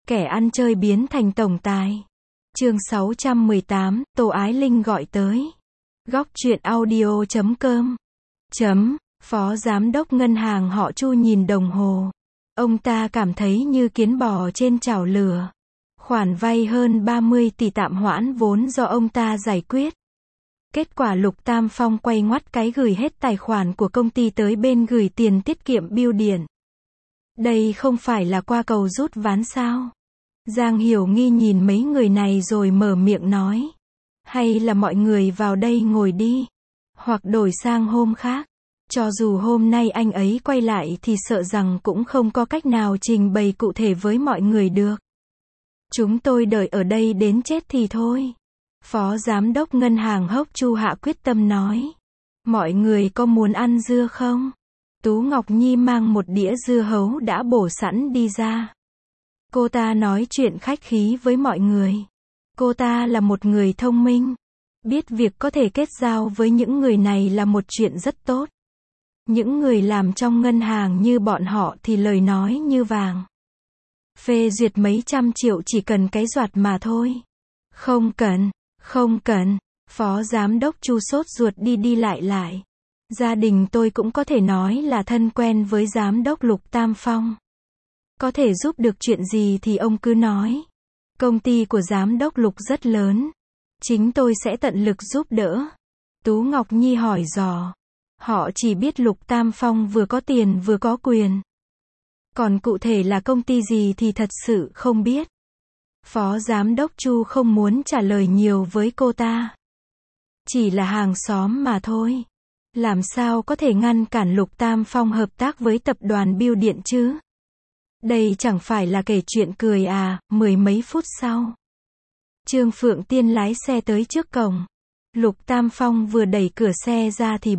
Kẻ ăn chơi biến thành tổng tài. Chương 618, Tô Ái Linh gọi tới. Góc truyện audio.com. Phó giám đốc ngân hàng họ Chu nhìn đồng hồ. Ông ta cảm thấy như kiến bò trên chảo lửa. Khoản vay hơn 30 tỷ tạm hoãn vốn do ông ta giải quyết. Kết quả Lục Tam Phong quay ngoắt cái gửi hết tài khoản của công ty tới bên gửi tiền tiết kiệm bưu điện. Đây không phải là qua cầu rút ván sao? Giang Hiểu Nghi nhìn mấy người này rồi mở miệng nói. Hay là mọi người vào đây ngồi đi. Hoặc đổi sang hôm khác. Cho dù hôm nay anh ấy quay lại thì sợ rằng cũng không có cách nào trình bày cụ thể với mọi người được. Chúng tôi đợi ở đây đến chết thì thôi. Phó giám đốc ngân hàng Hốc Chu hạ quyết tâm nói. Mọi người có muốn ăn dưa không? Tú Ngọc Nhi mang một đĩa dưa hấu đã bổ sẵn đi ra. Cô ta nói chuyện khách khí với mọi người. Cô ta là một người thông minh. Biết việc có thể kết giao với những người này là một chuyện rất tốt. Những người làm trong ngân hàng như bọn họ thì lời nói như vàng. Phê duyệt mấy trăm triệu chỉ cần cái doạt mà thôi. Không cần. Phó giám đốc Chu sốt ruột đi lại. Gia đình tôi cũng có thể nói là thân quen với giám đốc Lục Tam Phong. Có thể giúp được chuyện gì thì ông cứ nói. Công ty của giám đốc Lục rất lớn. Chính tôi sẽ tận lực giúp đỡ. Tú Ngọc Nhi hỏi dò. Họ chỉ biết Lục Tam Phong vừa có tiền vừa có quyền. Còn cụ thể là công ty gì thì thật sự không biết. Phó giám đốc Chu không muốn trả lời nhiều với cô ta. Chỉ là hàng xóm mà thôi. Làm sao có thể ngăn cản Lục Tam Phong hợp tác với tập đoàn bưu điện chứ? Đây chẳng phải là kể chuyện cười à? Mười mấy phút sau, Trương Phượng Tiên lái xe tới trước cổng. Lục Tam Phong vừa đẩy cửa xe ra thì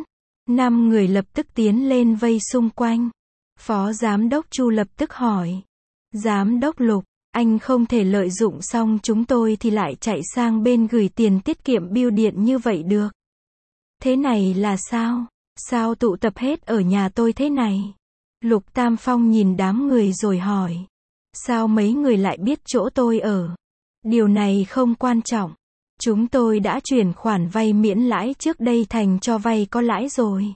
4-5 người lập tức tiến lên vây xung quanh. Phó giám đốc Chu lập tức hỏi. Giám đốc Lục, anh không thể lợi dụng xong chúng tôi thì lại chạy sang bên gửi tiền tiết kiệm bưu điện như vậy được. Thế này là sao? Sao tụ tập hết ở nhà tôi thế này? Lục Tam Phong nhìn đám người rồi hỏi. Sao mấy người lại biết chỗ tôi ở? Điều này không quan trọng. Chúng tôi đã chuyển khoản vay miễn lãi trước đây thành cho vay có lãi rồi.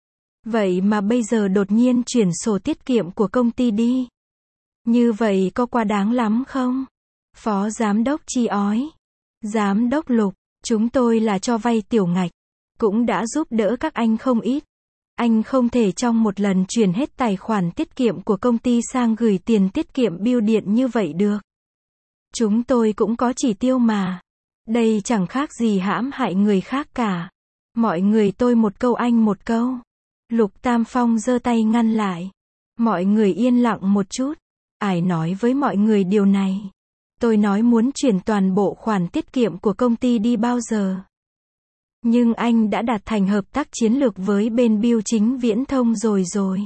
Vậy mà bây giờ đột nhiên chuyển sổ tiết kiệm của công ty đi. Như vậy có quá đáng lắm không? Phó giám đốc Chi ói. Giám đốc Lục, chúng tôi là cho vay tiểu ngạch. Cũng đã giúp đỡ các anh không ít. Anh không thể trong một lần chuyển hết tài khoản tiết kiệm của công ty sang gửi tiền tiết kiệm bưu điện như vậy được. Chúng tôi cũng có chỉ tiêu mà. Đây chẳng khác gì hãm hại người khác cả. Mọi người tôi một câu anh một câu. Lục Tam Phong giơ tay ngăn lại. Mọi người yên lặng một chút. Ai nói với mọi người điều này? Tôi nói muốn chuyển toàn bộ khoản tiết kiệm của công ty đi bao giờ. Nhưng anh đã đạt thành hợp tác chiến lược với bên Bưu Chính Viễn Thông rồi.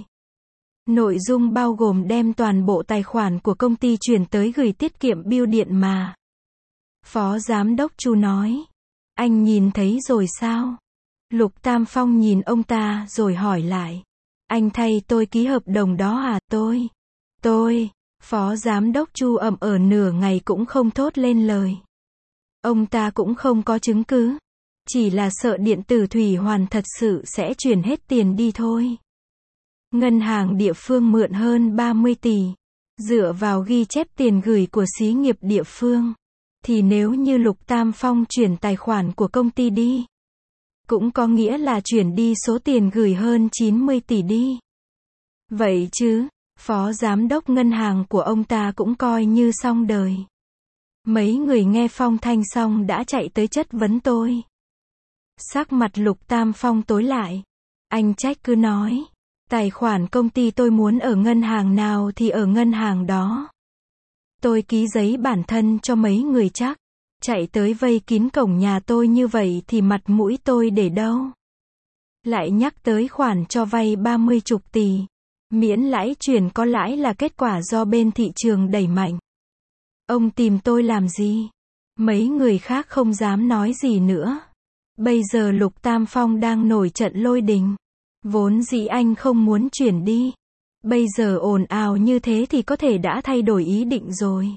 Nội dung bao gồm đem toàn bộ tài khoản của công ty chuyển tới gửi tiết kiệm bưu điện mà. Phó giám đốc Chu nói. Anh nhìn thấy rồi sao? Lục Tam Phong nhìn ông ta rồi hỏi lại. Anh thay tôi ký hợp đồng đó à? Tôi. Phó giám đốc Chu ậm ở nửa ngày cũng không thốt lên lời. Ông ta cũng không có chứng cứ. Chỉ là sợ điện tử Thủy Hoàn thật sự sẽ chuyển hết tiền đi thôi. Ngân hàng địa phương mượn hơn 30 tỷ. Dựa vào ghi chép tiền gửi của xí nghiệp địa phương. Thì nếu như Lục Tam Phong chuyển tài khoản của công ty đi. Cũng có nghĩa là chuyển đi số tiền gửi hơn 90 tỷ đi. Vậy chứ, phó giám đốc ngân hàng của ông ta cũng coi như xong đời. Mấy người nghe phong thanh xong đã chạy tới chất vấn tôi. Sắc mặt Lục Tam Phong tối lại. Anh trách cứ nói. Tài khoản công ty tôi muốn ở ngân hàng nào thì ở ngân hàng đó. Tôi ký giấy bản thân cho mấy người chắc. Chạy tới vây kín cổng nhà tôi như vậy thì mặt mũi tôi để đâu? Lại nhắc tới khoản cho vay 30 chục tỷ. Miễn lãi chuyển có lãi là kết quả do bên thị trường đẩy mạnh. Ông tìm tôi làm gì? Mấy người khác không dám nói gì nữa. Bây giờ Lục Tam Phong đang nổi trận lôi đình. Vốn dĩ anh không muốn chuyển đi. Bây giờ ồn ào như thế thì có thể đã thay đổi ý định rồi.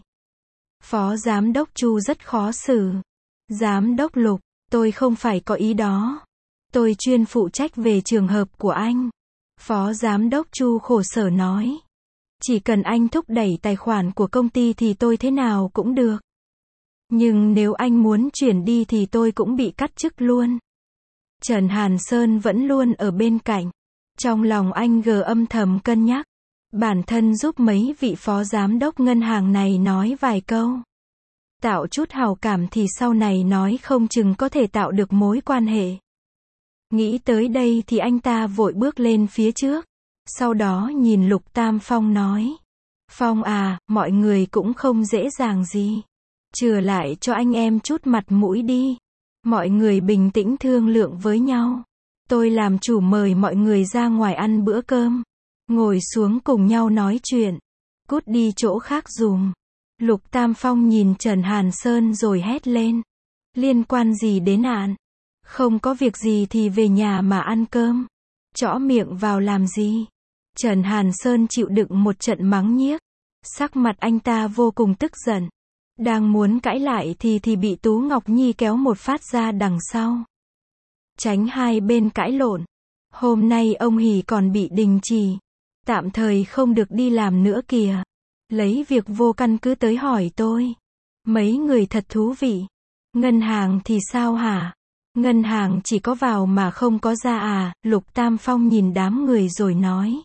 Phó Giám đốc Chu rất khó xử. Giám đốc Lục, tôi không phải có ý đó. Tôi chuyên phụ trách về trường hợp của anh. Phó Giám đốc Chu khổ sở nói. Chỉ cần anh thúc đẩy tài khoản của công ty thì tôi thế nào cũng được. Nhưng nếu anh muốn chuyển đi thì tôi cũng bị cắt chức luôn. Trần Hàn Sơn vẫn luôn ở bên cạnh. Trong lòng anh âm thầm cân nhắc. Bản thân giúp mấy vị phó giám đốc ngân hàng này nói vài câu. Tạo chút hào cảm thì sau này nói không chừng có thể tạo được mối quan hệ. Nghĩ tới đây thì anh ta vội bước lên phía trước. Sau đó nhìn Lục Tam Phong nói. Phong à, mọi người cũng không dễ dàng gì. Chừa lại cho anh em chút mặt mũi đi. Mọi người bình tĩnh thương lượng với nhau. Tôi làm chủ mời mọi người ra ngoài ăn bữa cơm. Ngồi xuống cùng nhau nói chuyện. Cút đi chỗ khác dùm. Lục Tam Phong nhìn Trần Hàn Sơn rồi hét lên. Liên quan gì đến ạn? Không có việc gì thì về nhà mà ăn cơm. Chõ miệng vào làm gì? Trần Hàn Sơn chịu đựng một trận mắng nhiếc. Sắc mặt anh ta vô cùng tức giận. Đang muốn cãi lại thì bị Tú Ngọc Nhi kéo một phát ra đằng sau. Tránh hai bên cãi lộn. Hôm nay ông Hỷ còn bị đình chỉ. Tạm thời không được đi làm nữa kìa. Lấy việc vô căn cứ tới hỏi tôi. Mấy người thật thú vị. Ngân hàng thì sao hả? Ngân hàng chỉ có vào mà không có ra à? Lục Tam Phong nhìn đám người rồi nói.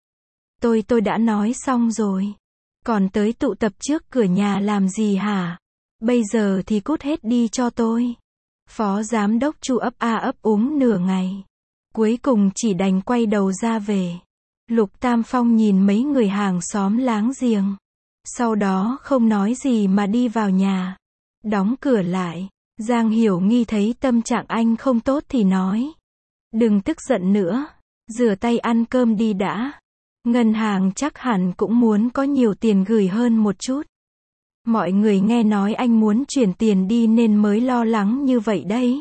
Tôi đã nói xong rồi. Còn tới tụ tập trước cửa nhà làm gì hả? Bây giờ thì cút hết đi cho tôi. Phó Giám đốc Chu ấp a ấp úng nửa ngày. Cuối cùng chỉ đành quay đầu ra về. Lục Tam Phong nhìn mấy người hàng xóm láng giềng. Sau đó không nói gì mà đi vào nhà. Đóng cửa lại. Giang Hiểu Nghi thấy tâm trạng anh không tốt thì nói. Đừng tức giận nữa. Rửa tay ăn cơm đi đã. Ngân hàng chắc hẳn cũng muốn có nhiều tiền gửi hơn một chút. Mọi người nghe nói anh muốn chuyển tiền đi nên mới lo lắng như vậy đấy.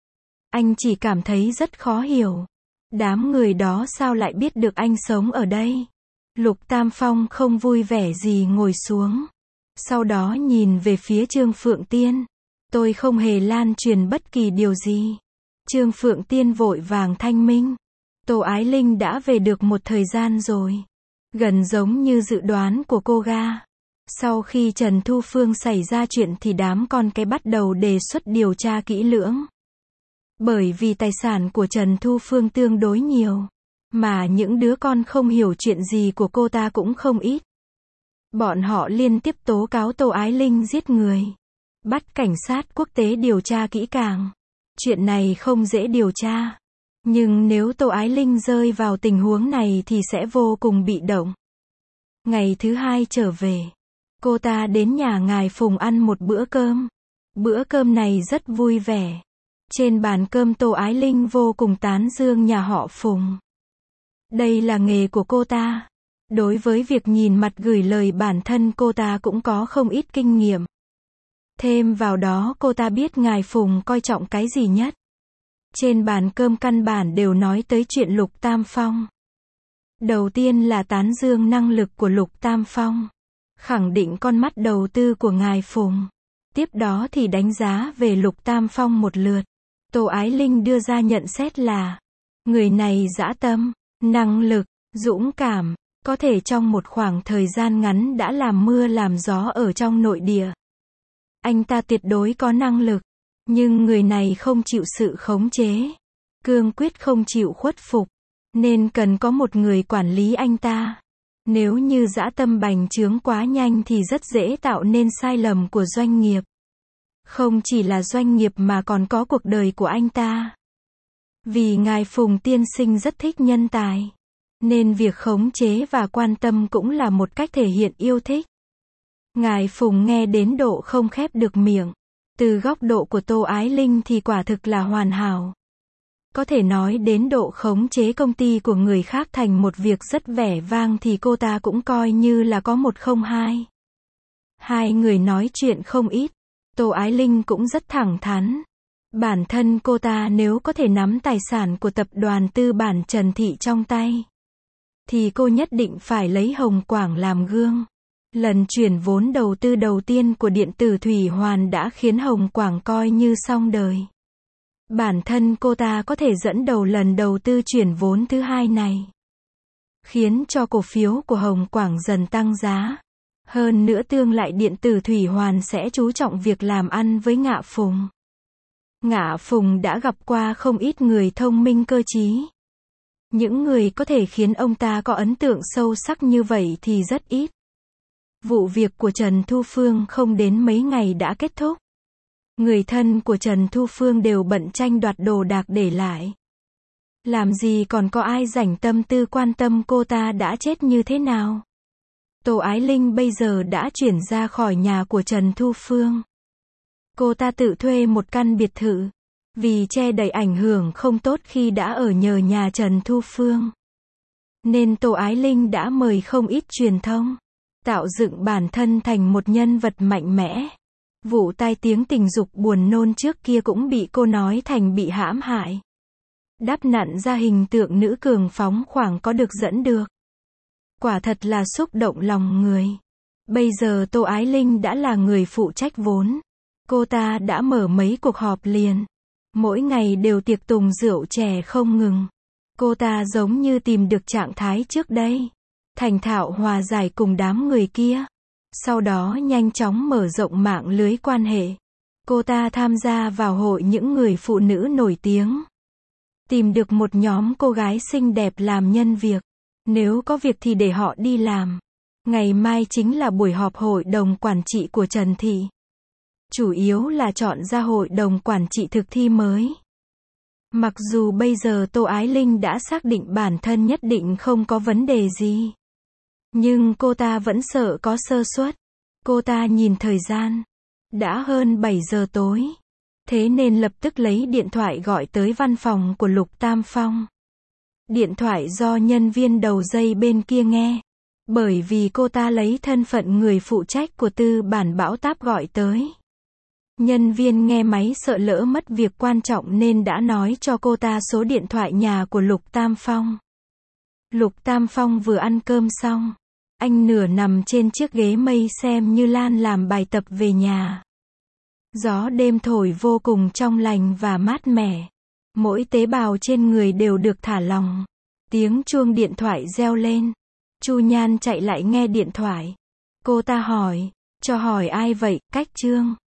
Anh chỉ cảm thấy rất khó hiểu. Đám người đó sao lại biết được anh sống ở đây? Lục Tam Phong không vui vẻ gì ngồi xuống. Sau đó nhìn về phía Trương Phượng Tiên. Tôi không hề lan truyền bất kỳ điều gì. Trương Phượng Tiên vội vàng thanh minh. Tô Ái Linh đã về được một thời gian rồi. Gần giống như dự đoán của cô ga. Sau khi Trần Thu Phương xảy ra chuyện thì đám con cái bắt đầu đề xuất điều tra kỹ lưỡng. Bởi vì tài sản của Trần Thu Phương tương đối nhiều. Mà những đứa con không hiểu chuyện gì của cô ta cũng không ít. Bọn họ liên tiếp tố cáo Tô Ái Linh giết người. Bắt cảnh sát quốc tế điều tra kỹ càng. Chuyện này không dễ điều tra. Nhưng nếu Tô Ái Linh rơi vào tình huống này thì sẽ vô cùng bị động. Ngày thứ hai trở về. Cô ta đến nhà ngài Phùng ăn một bữa cơm. Bữa cơm này rất vui vẻ. Trên bàn cơm Tô Ái Linh vô cùng tán dương nhà họ Phùng. Đây là nghề của cô ta. Đối với việc nhìn mặt gửi lời bản thân cô ta cũng có không ít kinh nghiệm. Thêm vào đó cô ta biết ngài Phùng coi trọng cái gì nhất. Trên bàn cơm căn bản đều nói tới chuyện Lục Tam Phong. Đầu tiên là tán dương năng lực của Lục Tam Phong. Khẳng định con mắt đầu tư của ngài Phùng. Tiếp đó thì đánh giá về Lục Tam Phong một lượt. Tô Ái Linh đưa ra nhận xét là người này dã tâm, năng lực, dũng cảm, có thể trong một khoảng thời gian ngắn đã làm mưa làm gió ở trong nội địa. Anh ta tuyệt đối có năng lực, nhưng người này không chịu sự khống chế, cương quyết không chịu khuất phục, nên cần có một người quản lý anh ta. Nếu như dã tâm bành trướng quá nhanh thì rất dễ tạo nên sai lầm của doanh nghiệp. Không chỉ là doanh nghiệp mà còn có cuộc đời của anh ta. Vì ngài Phùng tiên sinh rất thích nhân tài, nên việc khống chế và quan tâm cũng là một cách thể hiện yêu thích. Ngài Phùng nghe đến độ không khép được miệng. Từ góc độ của Tô Ái Linh thì quả thực là hoàn hảo. Có thể nói đến độ khống chế công ty của người khác thành một việc rất vẻ vang thì cô ta cũng coi như là có một không hai. Hai người nói chuyện không ít. Tô Ái Linh cũng rất thẳng thắn. Bản thân cô ta nếu có thể nắm tài sản của tập đoàn tư bản Trần Thị trong tay, thì cô nhất định phải lấy Hồng Quảng làm gương. Lần chuyển vốn đầu tư đầu tiên của điện tử Thủy Hoàn đã khiến Hồng Quảng coi như xong đời. Bản thân cô ta có thể dẫn đầu lần đầu tư chuyển vốn thứ hai này, khiến cho cổ phiếu của Hồng Quảng dần tăng giá. Hơn nữa tương lai điện tử Thủy Hoàn sẽ chú trọng việc làm ăn với Ngạ Phùng. Ngạ Phùng đã gặp qua không ít người thông minh cơ trí. Những người có thể khiến ông ta có ấn tượng sâu sắc như vậy thì rất ít. Vụ việc của Trần Thu Phương không đến mấy ngày đã kết thúc. Người thân của Trần Thu Phương đều bận tranh đoạt đồ đạc để lại. Làm gì còn có ai rảnh tâm tư quan tâm cô ta đã chết như thế nào. Tô Ái Linh bây giờ đã chuyển ra khỏi nhà của Trần Thu Phương. Cô ta tự thuê một căn biệt thự, vì che đậy ảnh hưởng không tốt khi đã ở nhờ nhà Trần Thu Phương, nên Tô Ái Linh đã mời không ít truyền thông, tạo dựng bản thân thành một nhân vật mạnh mẽ. Vụ tai tiếng tình dục buồn nôn trước kia cũng bị cô nói thành bị hãm hại. Đắp nặn ra hình tượng nữ cường phóng khoáng có được dẫn được. Quả thật là xúc động lòng người. Bây giờ Tô Ái Linh đã là người phụ trách vốn. Cô ta đã mở mấy cuộc họp liền. Mỗi ngày đều tiệc tùng rượu chè không ngừng. Cô ta giống như tìm được trạng thái trước đây. Thành thạo hòa giải cùng đám người kia. Sau đó nhanh chóng mở rộng mạng lưới quan hệ. Cô ta tham gia vào hội những người phụ nữ nổi tiếng. Tìm được một nhóm cô gái xinh đẹp làm nhân việc. Nếu có việc thì để họ đi làm. Ngày mai chính là buổi họp hội đồng quản trị của Trần Thị. Chủ yếu là chọn ra hội đồng quản trị thực thi mới. Mặc dù bây giờ Tô Ái Linh đã xác định bản thân nhất định không có vấn đề gì, nhưng cô ta vẫn sợ có sơ suất. Cô ta nhìn thời gian. Đã hơn 7 giờ tối. Thế nên lập tức lấy điện thoại gọi tới văn phòng của Lục Tam Phong. Điện thoại do nhân viên đầu dây bên kia nghe. Bởi vì cô ta lấy thân phận người phụ trách của tư bản Bão Táp gọi tới. Nhân viên nghe máy sợ lỡ mất việc quan trọng nên đã nói cho cô ta số điện thoại nhà của Lục Tam Phong. Lục Tam Phong vừa ăn cơm xong. Anh nửa nằm trên chiếc ghế mây xem Như Lan làm bài tập về nhà. Gió đêm thổi vô cùng trong lành và mát mẻ. Mỗi tế bào trên người đều được thả lỏng. Tiếng chuông điện thoại reo lên. Chu Nhan chạy lại nghe điện thoại. Cô ta hỏi, cho hỏi ai vậy, Cách Trương.